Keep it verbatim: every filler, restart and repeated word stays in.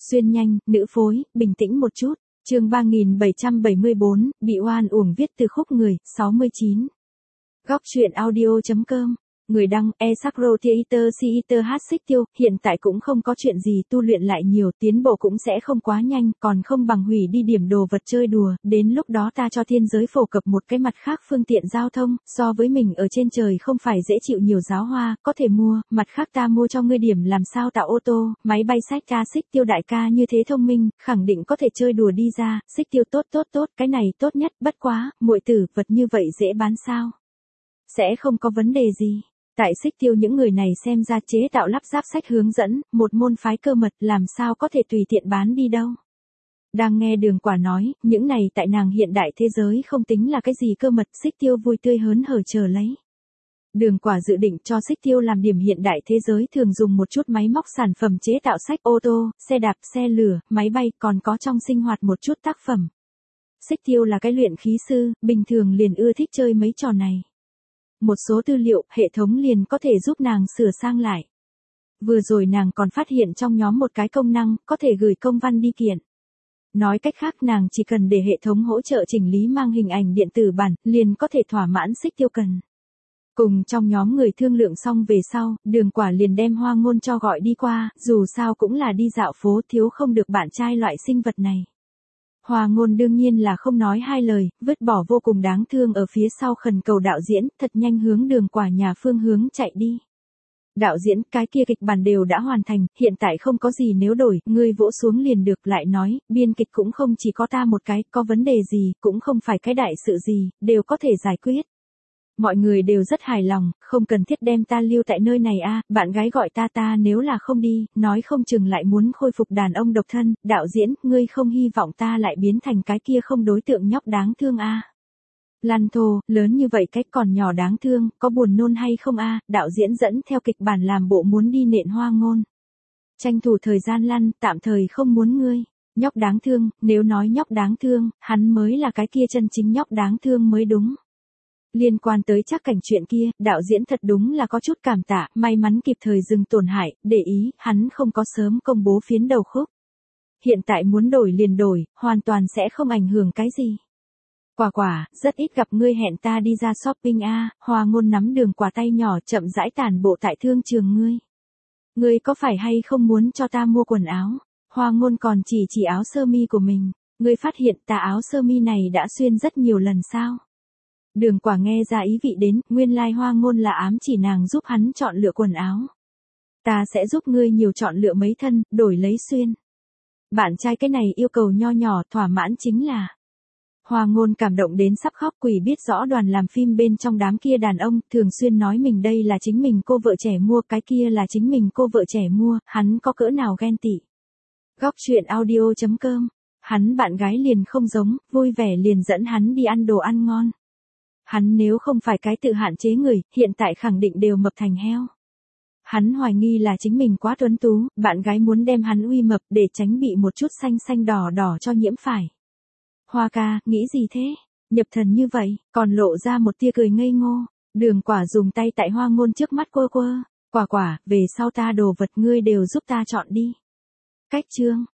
Xuyên nhanh, nữ phối, bình tĩnh một chút. Chương ba nghìn bảy trăm bảy mươi bốn, bị oan uổng viết từ khúc người, sáu mươi chín. Góc truyện audio chấm com. Người đăng, Esakro Theater Theater hát xích tiêu, hiện tại cũng không có chuyện gì tu luyện lại nhiều, tiến bộ cũng sẽ không quá nhanh, còn không bằng hủy đi điểm đồ vật chơi đùa, đến lúc đó ta cho thiên giới phổ cập một cái mặt khác phương tiện giao thông, so với mình ở trên trời không phải dễ chịu nhiều giáo hoa, có thể mua, mặt khác ta mua cho ngươi điểm làm sao tạo ô tô, máy bay sách ca xích tiêu đại ca như thế thông minh, khẳng định có thể chơi đùa đi ra, xích tiêu tốt tốt tốt, cái này tốt nhất, bất quá, muội tử, vật như vậy dễ bán sao? Sẽ không có vấn đề gì. Tại xích tiêu những người này xem ra chế tạo lắp ráp sách hướng dẫn, một môn phái cơ mật làm sao có thể tùy tiện bán đi đâu. Đang nghe Đường Quả nói, những này tại nàng hiện đại thế giới không tính là cái gì cơ mật, xích tiêu vui tươi hớn hở chờ lấy. Đường Quả dự định cho xích tiêu làm điểm hiện đại thế giới thường dùng một chút máy móc sản phẩm chế tạo sách ô tô, xe đạp, xe lửa, máy bay, còn có trong sinh hoạt một chút tác phẩm. Xích tiêu là cái luyện khí sư, bình thường liền ưa thích chơi mấy trò này. Một số tư liệu, hệ thống liền có thể giúp nàng sửa sang lại. Vừa rồi nàng còn phát hiện trong nhóm một cái công năng, có thể gửi công văn đi kiện. Nói cách khác nàng chỉ cần để hệ thống hỗ trợ chỉnh lý mang hình ảnh điện tử bản, liền có thể thỏa mãn xích tiêu cần. Cùng trong nhóm người thương lượng xong về sau, Đường Quả liền đem Hoa Ngôn cho gọi đi qua, dù sao cũng là đi dạo phố, thiếu không được bạn trai loại sinh vật này. Hoa Ngôn đương nhiên là không nói hai lời, vứt bỏ vô cùng đáng thương ở phía sau khẩn cầu đạo diễn, thật nhanh hướng Đường Quả nhà phương hướng chạy đi. Đạo diễn, cái kia kịch bản đều đã hoàn thành, hiện tại không có gì nếu đổi, ngươi vỗ xuống liền được, lại nói, biên kịch cũng không chỉ có ta một cái, có vấn đề gì, cũng không phải cái đại sự gì, đều có thể giải quyết. Mọi người đều rất hài lòng, không cần thiết đem ta lưu tại nơi này a, bạn gái gọi ta ta nếu là không đi, nói không chừng lại muốn khôi phục đàn ông độc thân, đạo diễn, ngươi không hy vọng ta lại biến thành cái kia không đối tượng nhóc đáng thương a. Lăn thô, lớn như vậy cách còn nhỏ đáng thương, có buồn nôn hay không a, đạo diễn dẫn theo kịch bản làm bộ muốn đi nện Hoa Ngôn. Tranh thủ thời gian lăn, tạm thời không muốn ngươi. Nhóc đáng thương, nếu nói nhóc đáng thương, hắn mới là cái kia chân chính nhóc đáng thương mới đúng. Liên quan tới chắc cảnh chuyện kia, đạo diễn thật đúng là có chút cảm tạ, may mắn kịp thời dừng tổn hại, để ý, hắn không có sớm công bố phiến đầu khúc. Hiện tại muốn đổi liền đổi, hoàn toàn sẽ không ảnh hưởng cái gì. Quả quả, rất ít gặp ngươi hẹn ta đi ra shopping a, Hoa Ngôn nắm Đường Quả tay nhỏ chậm rãi tản bộ tại thương trường ngươi. Ngươi có phải hay không muốn cho ta mua quần áo? Hoa Ngôn còn chỉ chỉ áo sơ mi của mình, ngươi phát hiện ta áo sơ mi này đã xuyên rất nhiều lần sao? Đường Quả nghe ra ý vị đến, nguyên lai Hoa Ngôn là ám chỉ nàng giúp hắn chọn lựa quần áo. Ta sẽ giúp ngươi nhiều chọn lựa mấy thân, đổi lấy xuyên. Bạn trai cái này yêu cầu nho nhỏ, thỏa mãn chính là. Hoa Ngôn cảm động đến sắp khóc, quỷ biết rõ đoàn làm phim bên trong đám kia đàn ông, thường xuyên nói mình đây là chính mình cô vợ trẻ mua, cái kia là chính mình cô vợ trẻ mua, hắn có cỡ nào ghen tị. Góc truyện audio chấm com, hắn bạn gái liền không giống, vui vẻ liền dẫn hắn đi ăn đồ ăn ngon. Hắn nếu không phải cái tự hạn chế người, hiện tại khẳng định đều mập thành heo. Hắn hoài nghi là chính mình quá tuấn tú, bạn gái muốn đem hắn uy mập để tránh bị một chút xanh xanh đỏ đỏ cho nhiễm phải. Hoa ca, nghĩ gì thế? Nhập thần như vậy, còn lộ ra một tia cười ngây ngô. Đường Quả dùng tay tại Hoa Ngôn trước mắt quơ quơ. Quả quả, về sau ta đồ vật ngươi đều giúp ta chọn đi. Cách chương.